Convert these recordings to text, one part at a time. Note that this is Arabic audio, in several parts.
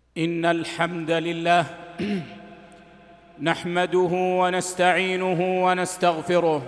إن الحمد لله نحمده ونستعينه ونستغفره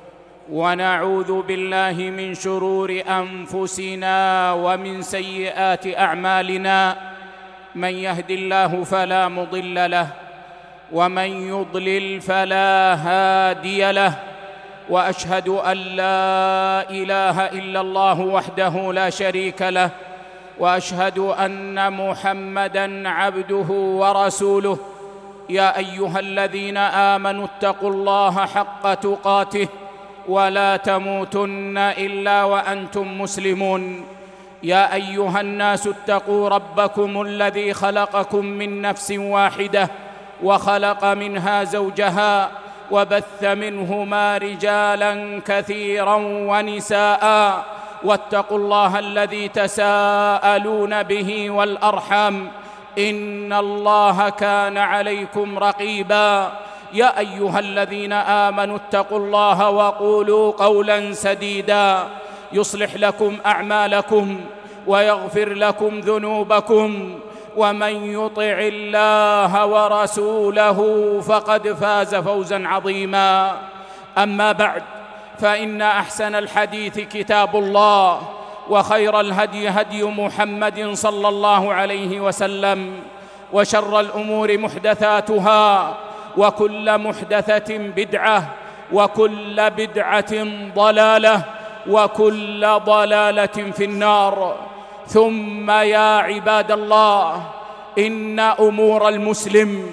ونعوذ بالله من شرور أنفسنا ومن سيئات أعمالنا. من يهد الله فلا مضل له ومن يضلل فلا هادي له، وأشهد أن لا إله إلا الله وحده لا شريك له، وأشهد أن محمدًا عبده ورسوله. يا أيها الذين آمنوا اتقوا الله حق تقاته ولا تموتن إلا وأنتم مسلمون. يا أيها الناس اتقوا ربكم الذي خلقكم من نفس واحدة وخلق منها زوجها وبث منهما رجالاً كثيراً ونساءً، واتقوا الله الذي تساءلون به والأرحام إن الله كان عليكم رقيباً. يا أيها الذين آمنوا اتقوا الله وقولوا قولاً سديداً يصلح لكم أعمالكم ويغفر لكم ذنوبكم، ومن يطع الله ورسوله فقد فاز فوزاً عظيماً. أما بعد، فإن أحسن الحديث كتاب الله، وخير الهدي هدي محمد صلى الله عليه وسلم، وشر الأمور محدثاتها، وكل محدثة بدعة، وكل بدعة ضلالة، وكل ضلالة في النار. ثم يا عباد الله، إن أمور المسلم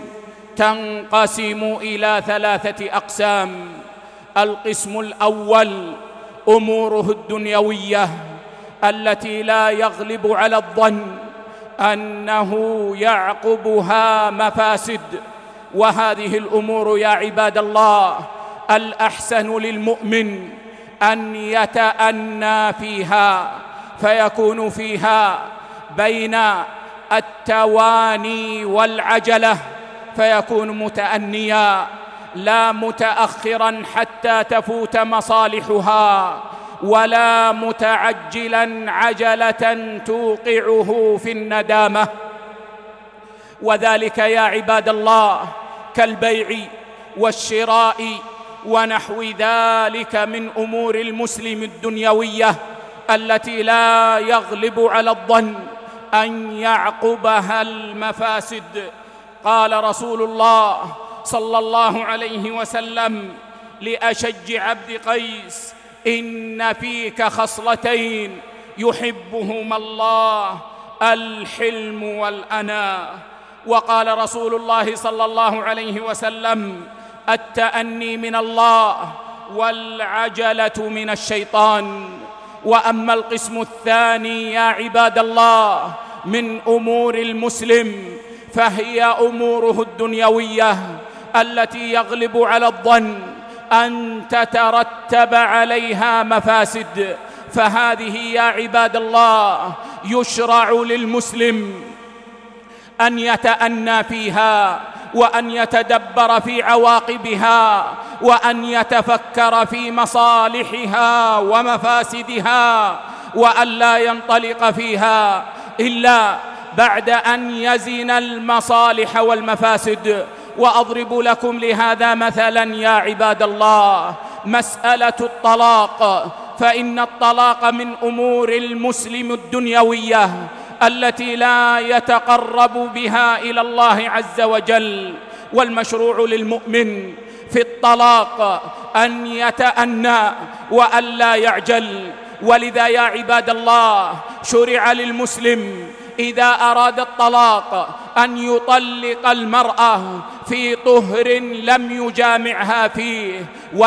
تنقسم إلى 3 أقسام. القسم الأول أموره الدنيوية التي لا يغلب على الظن أنه يعقبها مفاسد، وهذه الأمور يا عباد الله الأحسن للمؤمن أن يتأنى فيها، فيكون فيها بين التواني والعجلة، فيكون متأنيا لا متأخرا حتى تفوت مصالحها، ولا متعجلا عجلة توقعه في الندامة. وذلك يا عباد الله كالبيع والشراء ونحو ذلك من أمور المسلم الدنيوية التي لا يغلب على الظن أن يعقبها المفاسد. قال رسول الله صلى الله عليه وسلم لأشج عبد قيس: إن فيك خصلتين يحبهما الله، الحلم والأناة. وقال رسول الله صلى الله عليه وسلم: التأني من الله والعجلة من الشيطان. وأما القسم الثاني يا عباد الله من أمور المسلم، فهي أموره الدنيوية التي يغلب على الظن أن تترتب عليها مفاسد، فهذه يا عباد الله يشرع للمسلم أن يتأنى فيها، وأن يتدبر في عواقبها، وأن يتفكر في مصالحها ومفاسدها، وأن لا ينطلق فيها إلا بعد أن يزن المصالح والمفاسد. وأضرب لكم لهذا مثلا يا عباد الله مسألة الطلاق، فإن الطلاق من أمور المسلم الدنيوية التي لا يتقرب بها إلى الله عز وجل. والمشروع للمؤمن في الطلاق أن يتأنى وأن لا يعجل. ولذا يا عباد الله شرع للمسلم إذا أراد الطلاق أن يطلق المرأة في طهر لم يجامعها فيه،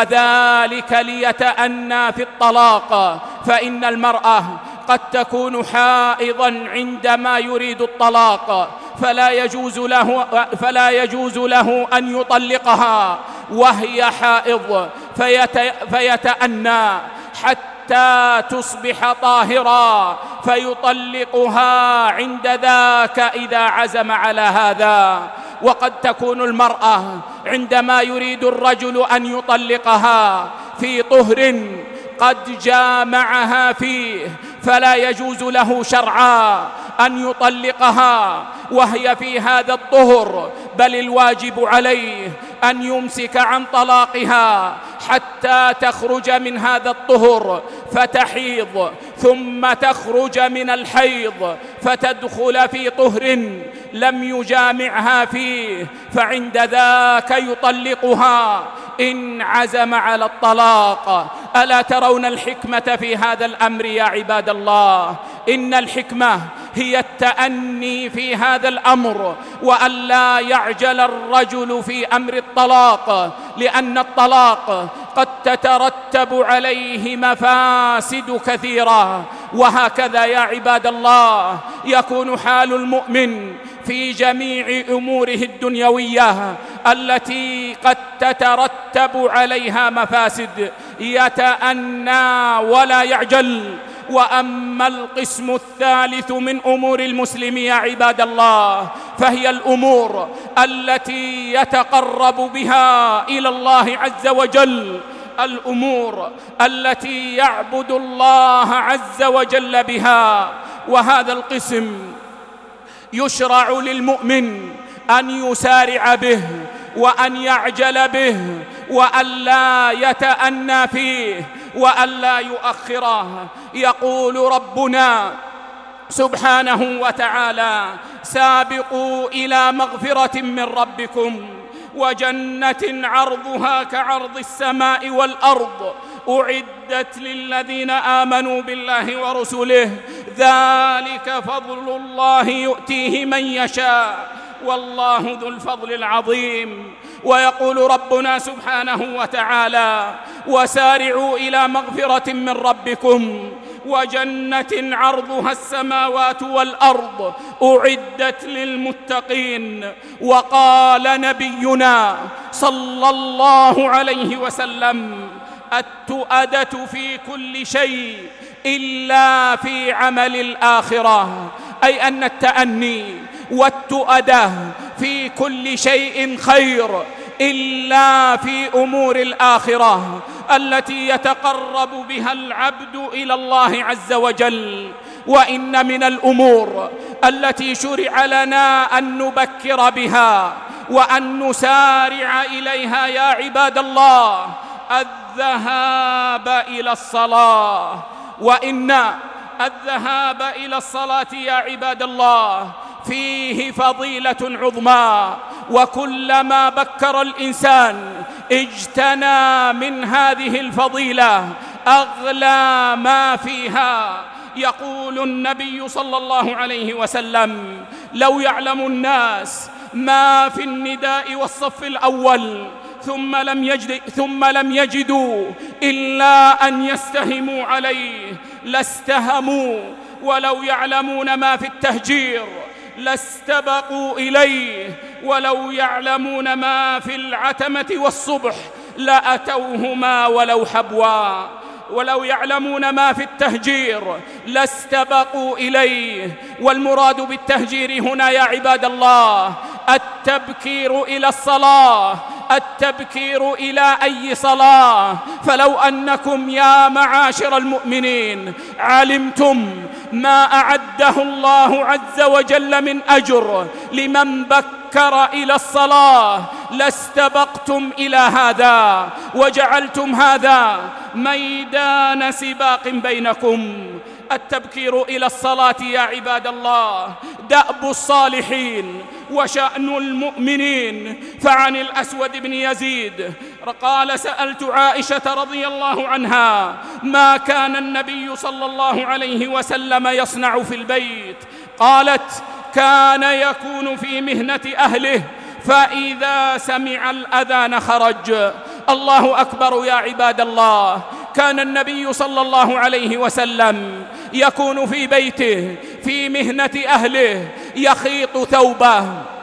وذلك ليتأنى في الطلاق، فإن المرأة قد تكون حائضا عندما يريد الطلاق، فلا يجوز له أن يطلقها وهي حائض، فيتأنى حتى تصبح طاهرا فيطلقها عند ذاك إذا عزم على هذا. وقد تكون المرأة عندما يريد الرجل أن يطلقها في طهر قد جامعها فيه، فلا يجوز له شرعا أن يطلقها وهي في هذا الطهر، بل الواجب عليه أن يمسك عن طلاقها حتى تخرج من هذا الطهر فتحيض، ثم تخرج من الحيض فتدخل في طهر لم يجامعها فيه، فعند ذاك يطلقها إن عزم على الطلاق. ألا ترون الحكمة في هذا الأمر يا عباد الله؟ إن الحكمة هي التأني في هذا الأمر، وأن لا يعجل الرجل في أمر الطلاق، لأن الطلاق قد تترتب عليه مفاسد كثيرة. وهكذا يا عباد الله يكون حال المؤمن في جميع أموره الدنيوية التي قد تترتب عليها مفاسد، يتأنى ولا يعجل. وأما القسم الثالث من أمور المسلم يا عباد الله، فهي الأمور التي يتقرب بها إلى الله عز وجل، الأمور التي يعبد الله عز وجل بها. وهذا القسم يشرع للمؤمن أن يسارع به وأن يعجل به، وأن لا يتأنى فيه، وأن لا يؤخره. يقول ربنا سبحانه وتعالى: سابقوا إلى مغفرة من ربكم وجنة عرضها كعرض السماء والأرض أعدت للذين آمنوا بالله ورسله ذلك فضل الله يؤتيه من يشاء والله ذو الفضل العظيم. ويقول ربنا سبحانه وتعالى: وسارعوا إلى مغفرة من ربكم وجنة عرضها السماوات والأرض أعدت للمتقين. وقال نبينا صلى الله عليه وسلم: التؤدة في كل شيء إلا في عمل الآخرة، أي أن التأني والتؤدة في كل شيء خير إلا في أمور الآخرة التي يتقرب بها العبد إلى الله عز وجل. وإن من الأمور التي شرع لنا أن نبكر بها وأن نسارع إليها يا عباد الله الذهاب إلى الصلاة. وإن الذهاب إلى الصلاة يا عباد الله فيه فضيلة عظمى، وكلما بكر الإنسان اجتنى من هذه الفضيلة أغلى ما فيها. يقول النبي صلى الله عليه وسلم: لو يعلم الناس ما في النداء والصف الأول ثم لم يجدوا إلا أن يستهموا عليه لاستهموا، ولو يعلمون ما في التهجير لاستبقوا إليه، ولو يعلمون ما في العتمة والصبح لأتوهما ولو حبوا. ولو يعلمون ما في التهجير لاستبقوا إليه. والمراد بالتهجير هنا يا عباد الله التبكير إلى الصلاة، التبكير إلى أي صلاة. فلو أنكم يا معاشر المؤمنين علمتم ما أعده الله عز وجل من أجر لمن بكر إلى الصلاة لاستبقتم إلى هذا وجعلتم هذا ميدان سباق بينكم. التبكير إلى الصلاة يا عباد الله دأب الصالحين وشأن المؤمنين. فعن الأسود بن يزيد قال: سألت عائشة رضي الله عنها ما كان النبي صلى الله عليه وسلم يصنع في البيت؟ قالت: كان يكون في مهنة أهله فإذا سمع الأذان خرج. الله أكبر يا عباد الله. كان النبي صلى الله عليه وسلم يكون في بيته في مهنة أهله، يخيط ثوبه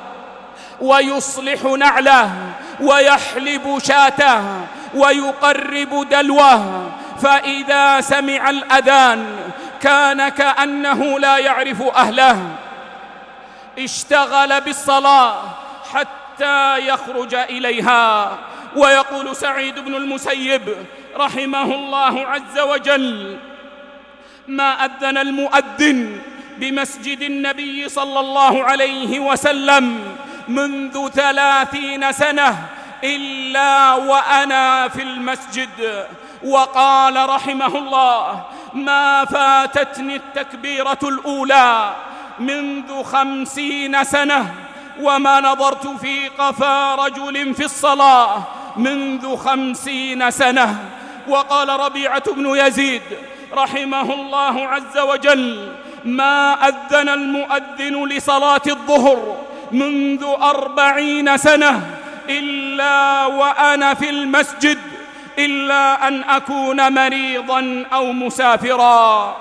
ويصلح نعله ويحلب شاته ويقرب دلوه، فإذا سمع الأذان كان كأنه لا يعرف أهله، اشتغل بالصلاة حتى يخرج إليها. ويقول سعيد بن المسيب رحمه الله عز وجل: ما أذن المؤذن بمسجد النبي صلى الله عليه وسلم منذ 30 سنة إلا وأنا في المسجد. وقال رحمه الله: ما فاتتني التكبيرة الأولى منذ 50 سنة، وما نظرت في قفا رجل في الصلاة منذ 50 سنة. وقال ربيعة بن يزيد رحمه الله عز وجل: ما أذن المؤذن لصلاة الظهر منذ 40 سنة إلا وأنا في المسجد، إلا أن أكون مريضا أو مسافرا.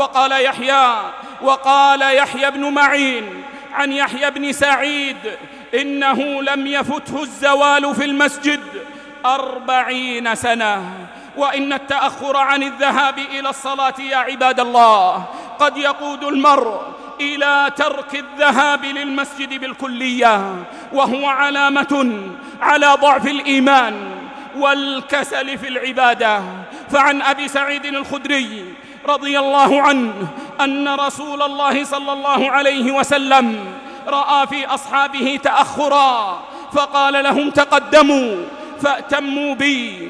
وقال يحيى بن معين عن يحيى بن سعيد: إنه لم يفته الزوال في المسجد 40 سنة. وإن التأخر عن الذهاب إلى الصلاة يا عباد الله قد يقود المرء إلى ترك الذهاب للمسجد بالكلية، وهو علامة على ضعف الإيمان والكسل في العبادة. فعن أبي سعيد الخدري رضي الله عنه أن رسول الله صلى الله عليه وسلم رأى في أصحابه تأخرا، فقال لهم: تقدموا فأتموا بي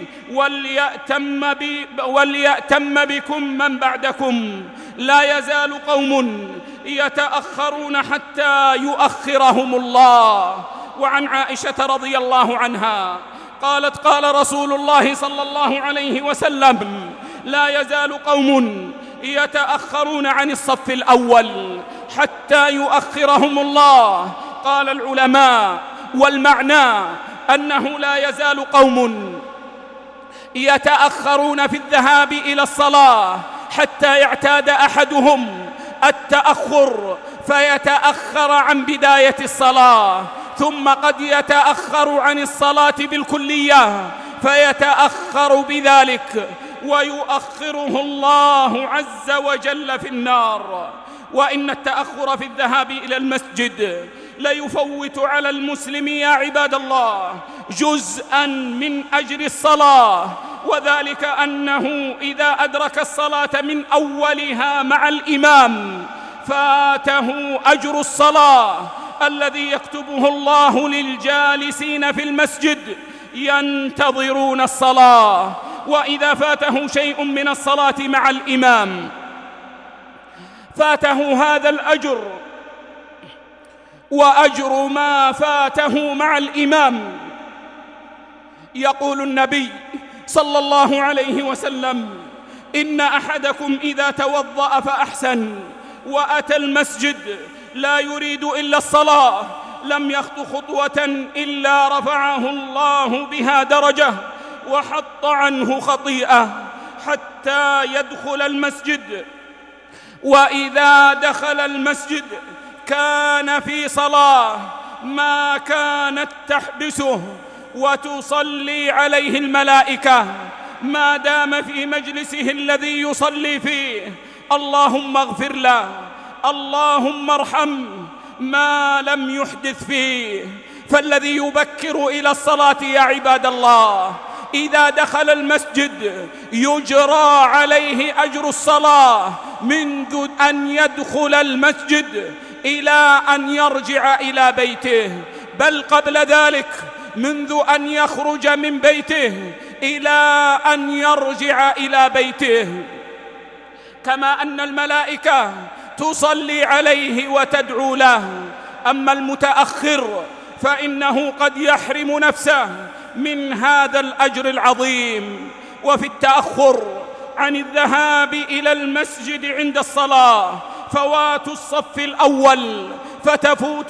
وليأتم بكم من بعدكم. لا يزال قوم يتأخرون حتى يؤخرهم الله. وعن عائشة رضي الله عنها قالت: قال رسول الله صلى الله عليه وسلم: لا يزال قوم يتأخرون عن الصف الأول حتى يؤخرهم الله. قال العلماء: والمعنى أنه لا يزال قوم يتأخرون في الذهاب إلى الصلاة حتى يعتاد أحدهم التأخر فيتأخر عن بداية الصلاة، ثم قد يتأخر عن الصلاة بالكلية فيتأخر بذلك ويؤخره الله عز وجل في النار. وإن التأخر في الذهاب إلى المسجد ليفوت على المسلم يا عباد الله جزءا من أجر الصلاة، وذلك أنه إذا أدرك الصلاة من أولها مع الإمام فاته أجر الصلاة الذي يكتبه الله للجالسين في المسجد ينتظرون الصلاة. وإذا فاته شيء من الصلاة مع الإمام فاته هذا الأجر وأجر ما فاته مع الإمام. يقول النبي صلى الله عليه وسلم: إن أحدكم إذا توضأ فأحسن وأتى المسجد لا يريد إلا الصلاة لم يخط خطوة إلا رفعه الله بها درجة وحط عنه خطيئة حتى يدخل المسجد. وإذا دخل المسجد كان في صلاة ما كانت تحبسه وتصلي عليه الملائكة ما دام في مجلسه الذي يصلي فيه. اللهم اغفر له، اللهم ارحم، ما لم يحدث فيه. فالذي يبكر إلى الصلاة يا عباد الله إذا دخل المسجد يجرى عليه أجر الصلاة منذ أن يدخل المسجد إلى أن يرجع إلى بيته، بل قبل ذلك منذ أن يخرج من بيته إلى أن يرجع إلى بيته. كما أن الملائكة تصلي عليه وتدعو له. أما المتأخر فإنه قد يحرم نفسه من هذا الأجر العظيم. وفي التأخر عن الذهاب إلى المسجد عند الصلاة فوات الصف الأول، فتفوت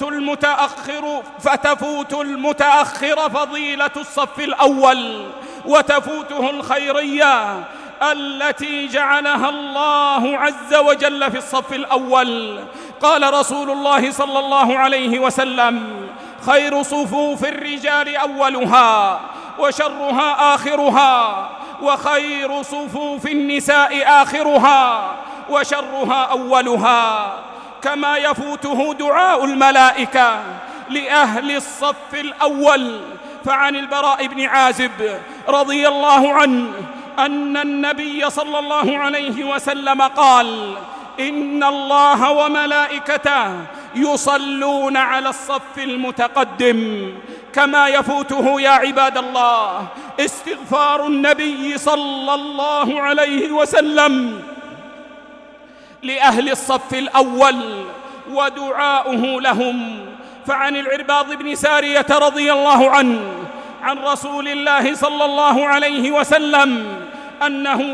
المتأخر فضيلة الصف الأول وتفوته الخيرية التي جعلها الله عز وجل في الصف الأول. قال رسول الله صلى الله عليه وسلم: خير صفوف الرجال أولها وشرها آخرها، وخير صفوف النساء آخرها وشرها أولها. كما يفوته دعاء الملائكة لأهل الصف الأول. فعن البراء بن عازب رضي الله عنه أن النبي صلى الله عليه وسلم قال: إن الله وملائكته يصلون على الصف المتقدم. كما يفوته يا عباد الله استغفار النبي صلى الله عليه وسلم لأهل الصف الأول ودعاؤه لهم. فعن العرباض بن سارية رضي الله عنه عن رسول الله صلى الله عليه وسلم أنه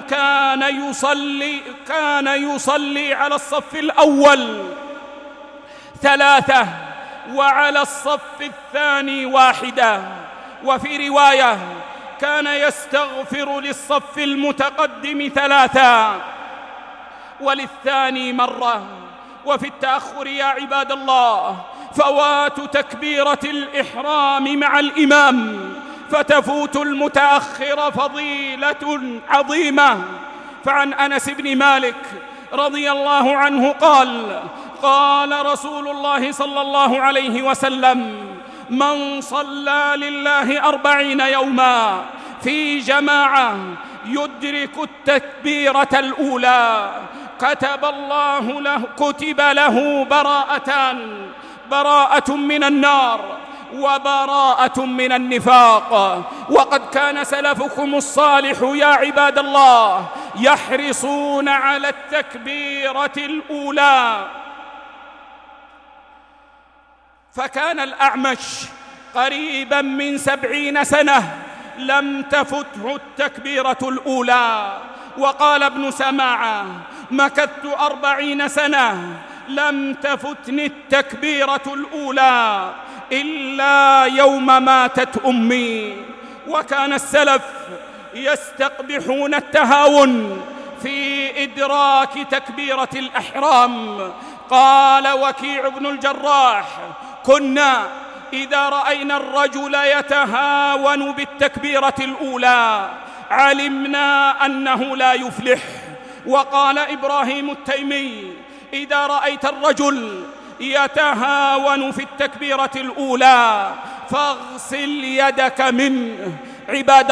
كان يصلي على الصف الأول 3 وعلى الصف الثاني 1. وفي رواية كان يستغفر للصف المتقدم 3 وللثاني مرة. وفي التأخر يا عباد الله فوات تكبيرة الإحرام مع الإمام، فتفوت المتأخر فضيلة عظيمة. فعن أنس بن مالك رضي الله عنه قال رسول الله صلى الله عليه وسلم: من صلى لله 40 يوما في جماعة يدرك التكبيرة الأولى كتب له براءتان: براءة من النار وبراءة من النفاق. وقد كان سلفكم الصالح يا عباد الله يحرصون على التكبيرة الأولى. فكان الأعمش قريبا من 70 سنة لم تفته التكبيرة الأولى. وقال ابن سماعة: مكثت 40 سنة لم تفتني التكبيرة الأولى إلا يوم ماتت أمي. وكان السلف يستقبحون التهاون في إدراك تكبيرة الإحرام. قال وكيع بن الجراح: كنا إذا رأينا الرجل يتهاون بالتكبيرة الأولى علمنا أنه لا يفلح. وقال إبراهيم التيمي: إذا رأيت الرجل يتهاون في التكبيرة الأولى فاغسل يدك منه. عباد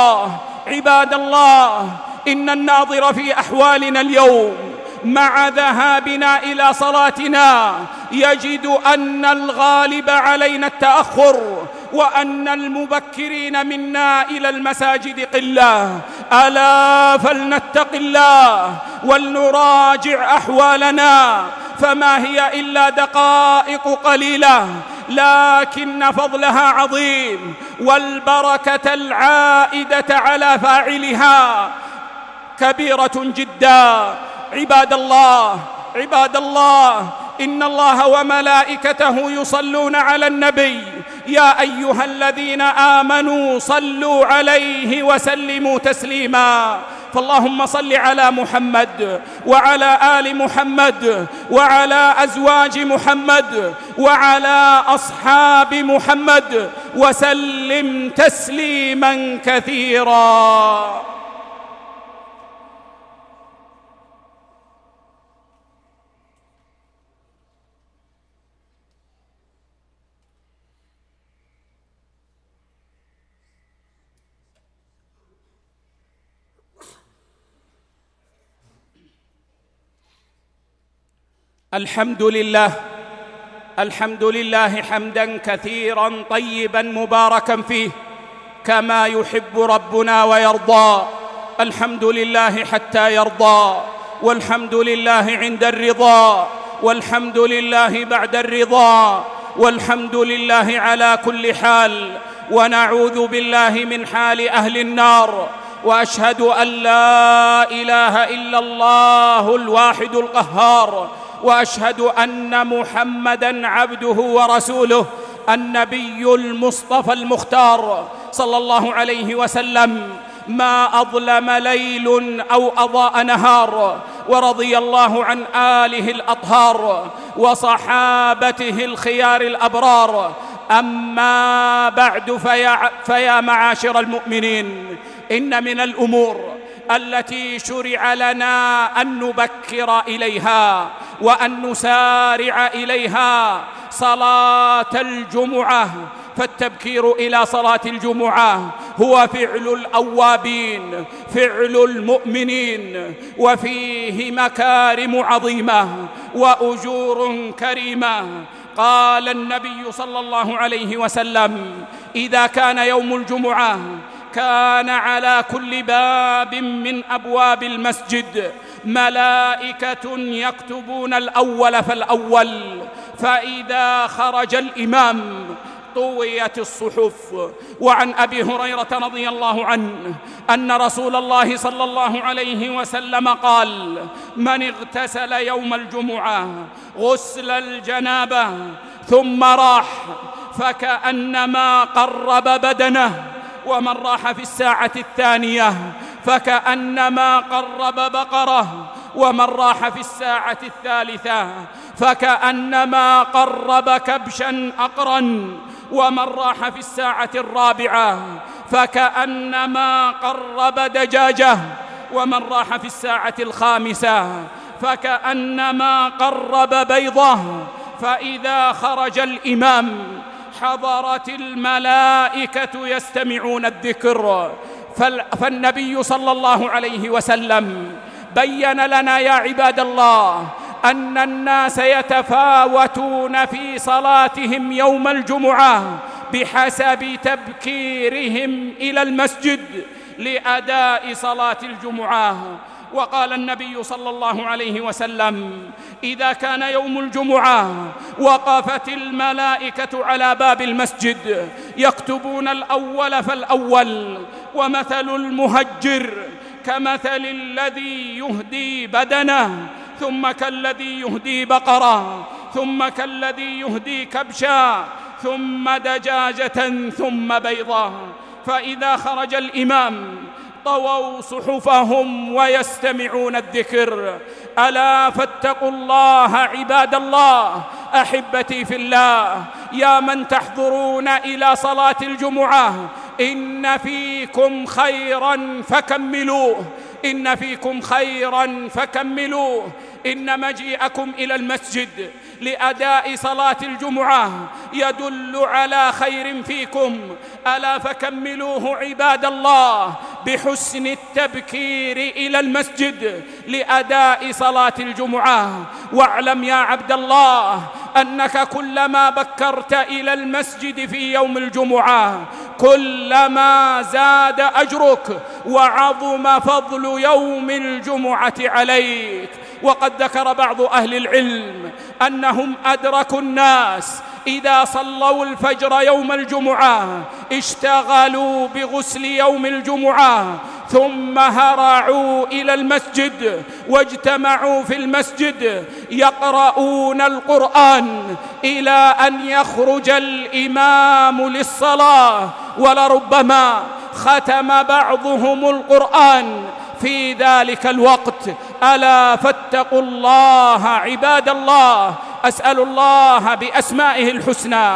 الله، إن الناظر في أحوالنا اليوم مع ذهابنا إلى صلاتنا يجد أن الغالب علينا التأخر، وأن المبكرين منا إلى المساجد قلة. ألا فلنتق الله ولنراجع أحوالنا، فما هي إلا دقائق قليلة لكن فضلها عظيم، والبركة العائدة على فاعلها كبيرة جدا. عباد الله، إن الله وملائكته يصلون على النبي. يا أيها الذين آمنوا صلوا عليه وسلموا تسليما. فاللهم صل على محمد وعلى آل محمد وعلى أزواج محمد وعلى أصحاب محمد وسلم تسليما كثيرا. الحمد لله حمداً كثيراً طيباً مباركاً فيه كما يحب ربنا ويرضى. الحمد لله حتى يرضى، والحمد لله عند الرضا، والحمد لله بعد الرضا، والحمد لله على كل حال. ونعوذ بالله من حال أهل النار. وأشهد أن لا إله إلا الله الواحد القهار، وأشهد أن محمداً عبده ورسوله النبي المصطفى المختار صلى الله عليه وسلم. ما أظلم ليل أو أضاء نهار، ورضي الله عن آله الأطهار وصحابته الخيار الأبرار. أما بعد، فيا معاشر المؤمنين، إن من الأمور التي شرع لنا أن نبكر إليها وأن نسارع إليها صلاة الجمعة. فالتبكير إلى صلاة الجمعة هو فعل الأوابين، فعل المؤمنين، وفيه مكارم عظيمة وأجور كريمة. قال النبي صلى الله عليه وسلم: إذا كان يوم الجمعة كان على كل باب من أبواب المسجد ملائكة يكتبون الأول فالأول، فإذا خرج الإمام طويت الصحف. وعن أبي هريرة رضي الله عنه أن رسول الله صلى الله عليه وسلم قال: من اغتسل يوم الجمعة غسل الجنابة ثم راح فكأنما قرب بدنه، ومن راح في الساعة الثانية فكأنما قرب بقرة، ومن راح في الساعة الثالثة فكأنما قرب كبشا أقرا، ومن راح في الساعة الرابعة فكأنما قرب دجاجة، ومن راح في الساعة الخامسة فكأنما قرب بيضة. فإذا خرج الإمام حضرت الملائكة يستمعون الذكر. فالنبي صلى الله عليه وسلم بين لنا يا عباد الله أن الناس يتفاوتون في صلاتهم يوم الجمعة بحسب تبكيرهم إلى المسجد لأداء صلاة الجمعة. وقال النبي صلى الله عليه وسلم: إذا كان يوم الجمعة وقفت الملائكة على باب المسجد يكتبون الأول فالأول، ومثل المهجر كمثل الذي يهدي بدنه، ثم كالذي يهدي بقرة، ثم كالذي يهدي كبشا، ثم دجاجة، ثم بيضة. فإذا خرج الإمام طووا صحفهم ويستمعون الذكر. ألا فاتقوا الله عباد الله، أحبتي في الله، يا من تحضرون إلى صلاة الجمعة، إن فيكم خيرا فكملوه، إن فيكم خيرا فكملوه. إن مجيئكم إلى المسجد لأداء صلاة الجمعة يدل على خير فيكم، ألا فكملوه عباد الله بحسن التبكير إلى المسجد لأداء صلاة الجمعة. واعلم يا عبد الله أنك كلما بكرت إلى المسجد في يوم الجمعة كلما زاد أجرك وعظم فضل يوم الجمعة عليك. وقد ذكر بعض أهل العلم أنهم أدركوا الناس إذا صلوا الفجر يوم الجمعة اشتغلوا بغسل يوم الجمعة، ثم هرعوا إلى المسجد واجتمعوا في المسجد يقرؤون القرآن إلى أن يخرج الإمام للصلاة، ولربما ختم بعضهم القرآن في ذلك الوقت. ألا فاتقوا الله عباد الله. أسأل الله بأسمائه الحسنى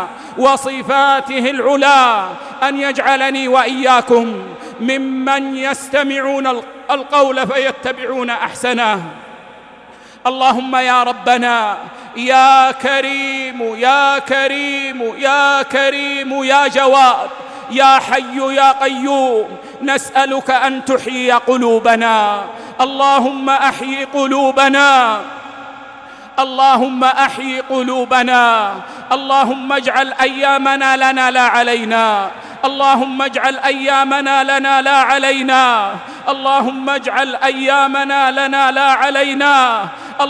وصفاته العلى أن يجعلني وإياكم ممن يستمعون القول فيتبعون أحسنه. اللهم يا ربنا يا كريم يا كريم يا كريم يا جواد يا حي يا قيوم، نسألك أن تحيي قلوبنا. اللهم أحيي قلوبنا، اللهم أحيي قلوبنا. اللهم اجعل أيامنا لنا لا علينا، اللهم اجعل أيامنا لنا لا علينا، اللهم اجعل أيامنا لنا لا علينا.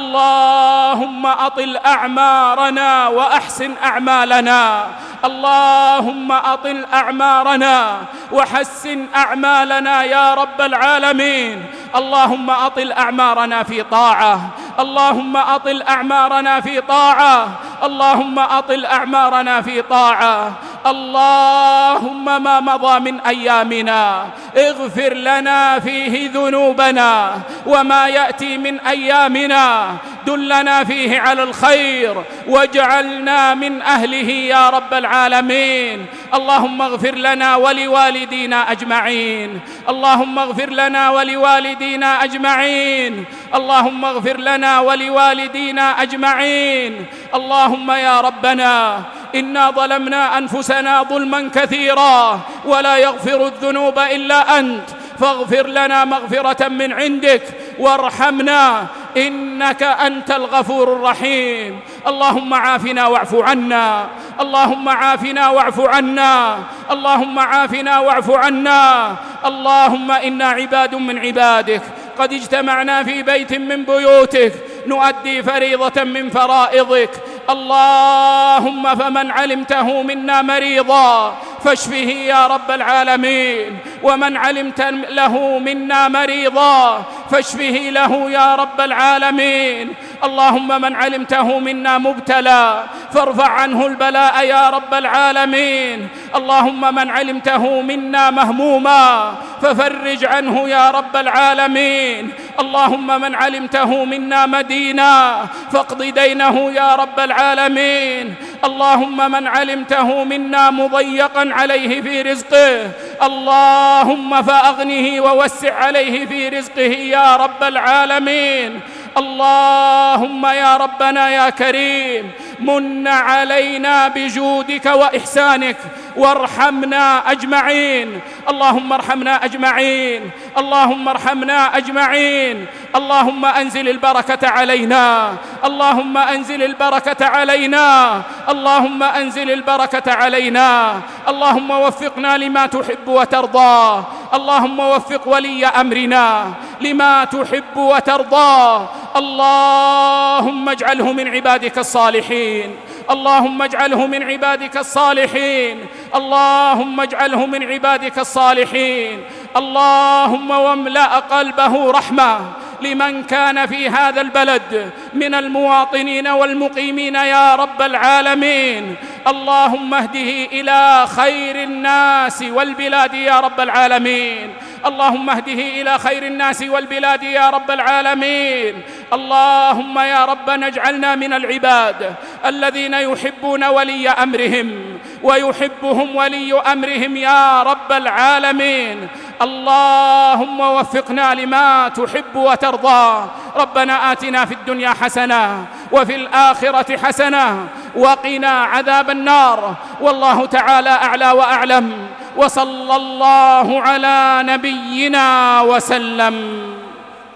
اللهم أطل أعمارنا وأحسن أعمالنا، اللهم أطل أعمارنا وحسن أعمالنا يا رب العالمين. اللهم أطل أعمارنا في طاعة، اللهم أطل أعمارنا في طاعة، اللهم أطل أعمارنا في طاعة. اللهم ما مضى من أيامنا اغفر لنا فيه ذنوبنا، وما يأتي من أيامنا دلنا فيه على الخير واجعلنا من أهله يا رب العالمين. اللهم اغفر لنا ولوالدينا أجمعين، اللهم اغفر لنا ولوالدينا أجمعين، اللهم اغفر لنا ولوالدينا أجمعين. اللهم يا ربنا إنا ظلمنا أنفسنا ظلما كثيرا ولا يغفر الذنوب إلا أنت، فاغفر لنا مغفرة من عندك وارحمنا إنك أنت الغفور الرحيم. اللهم عافنا واعف عنا، اللهم عافنا واعف عنا، اللهم عافنا واعف عنا. اللهم إنا عباد من عبادك قد اجتمعنا في بيت من بيوتك نؤدي فريضة من فرائضك. اللهم فمن علمته منا مريضا فاشفه يا رب العالمين، ومن علمت له منا مريضا فاشفه له يا رب العالمين. اللهم من علمته منا مبتلى فارفع عنه البلاء يا رب العالمين. اللهم من علمته منا مهموما ففرج عنه يا رب العالمين. اللهم من علمته منا مدينا فاقض دينه يا رب العالمين. اللهم من علمته منا مضيقا عليه في رزقه اللهم فأغنه ووسع عليه في رزقه يا رب العالمين. اللهم يا ربنا يا كريم من علينا بجودك وإحسانك وارحمنا أجمعين. اللهم ارحمنا أجمعين، اللهم ارحمنا أجمعين. اللهم أنزل البركة علينا، اللهم أنزل البركة علينا، اللهم أنزل البركة علينا. اللهم وفقنا لما تحب وترضى، اللهم وفق ولي أمرنا لما تحب وترضى. اللهم اجعله من عبادك الصالحين، اللهم اجعله من عبادك الصالحين، اللهم اجعله من عبادك الصالحين. اللهم واملأ قلبه رحمة لمن كان في هذا البلد من المواطنين والمقيمين يا رب العالمين. اللهم اهده إلى خير الناس والبلاد يا رب العالمين، اللهم اهده إلى خير الناس والبلاد يا رب العالمين. اللهم يا ربنا اجعلنا من العباد الذين يحبون ولي أمرهم ويحبهم ولي أمرهم يا رب العالمين. اللهم وفقنا لما تحب وترضى. ربنا آتنا في الدنيا حسنة وفي الآخرة حسنة وقنا عذاب النار. والله تعالى أعلى وأعلم، وصلى الله على نبينا وسلم.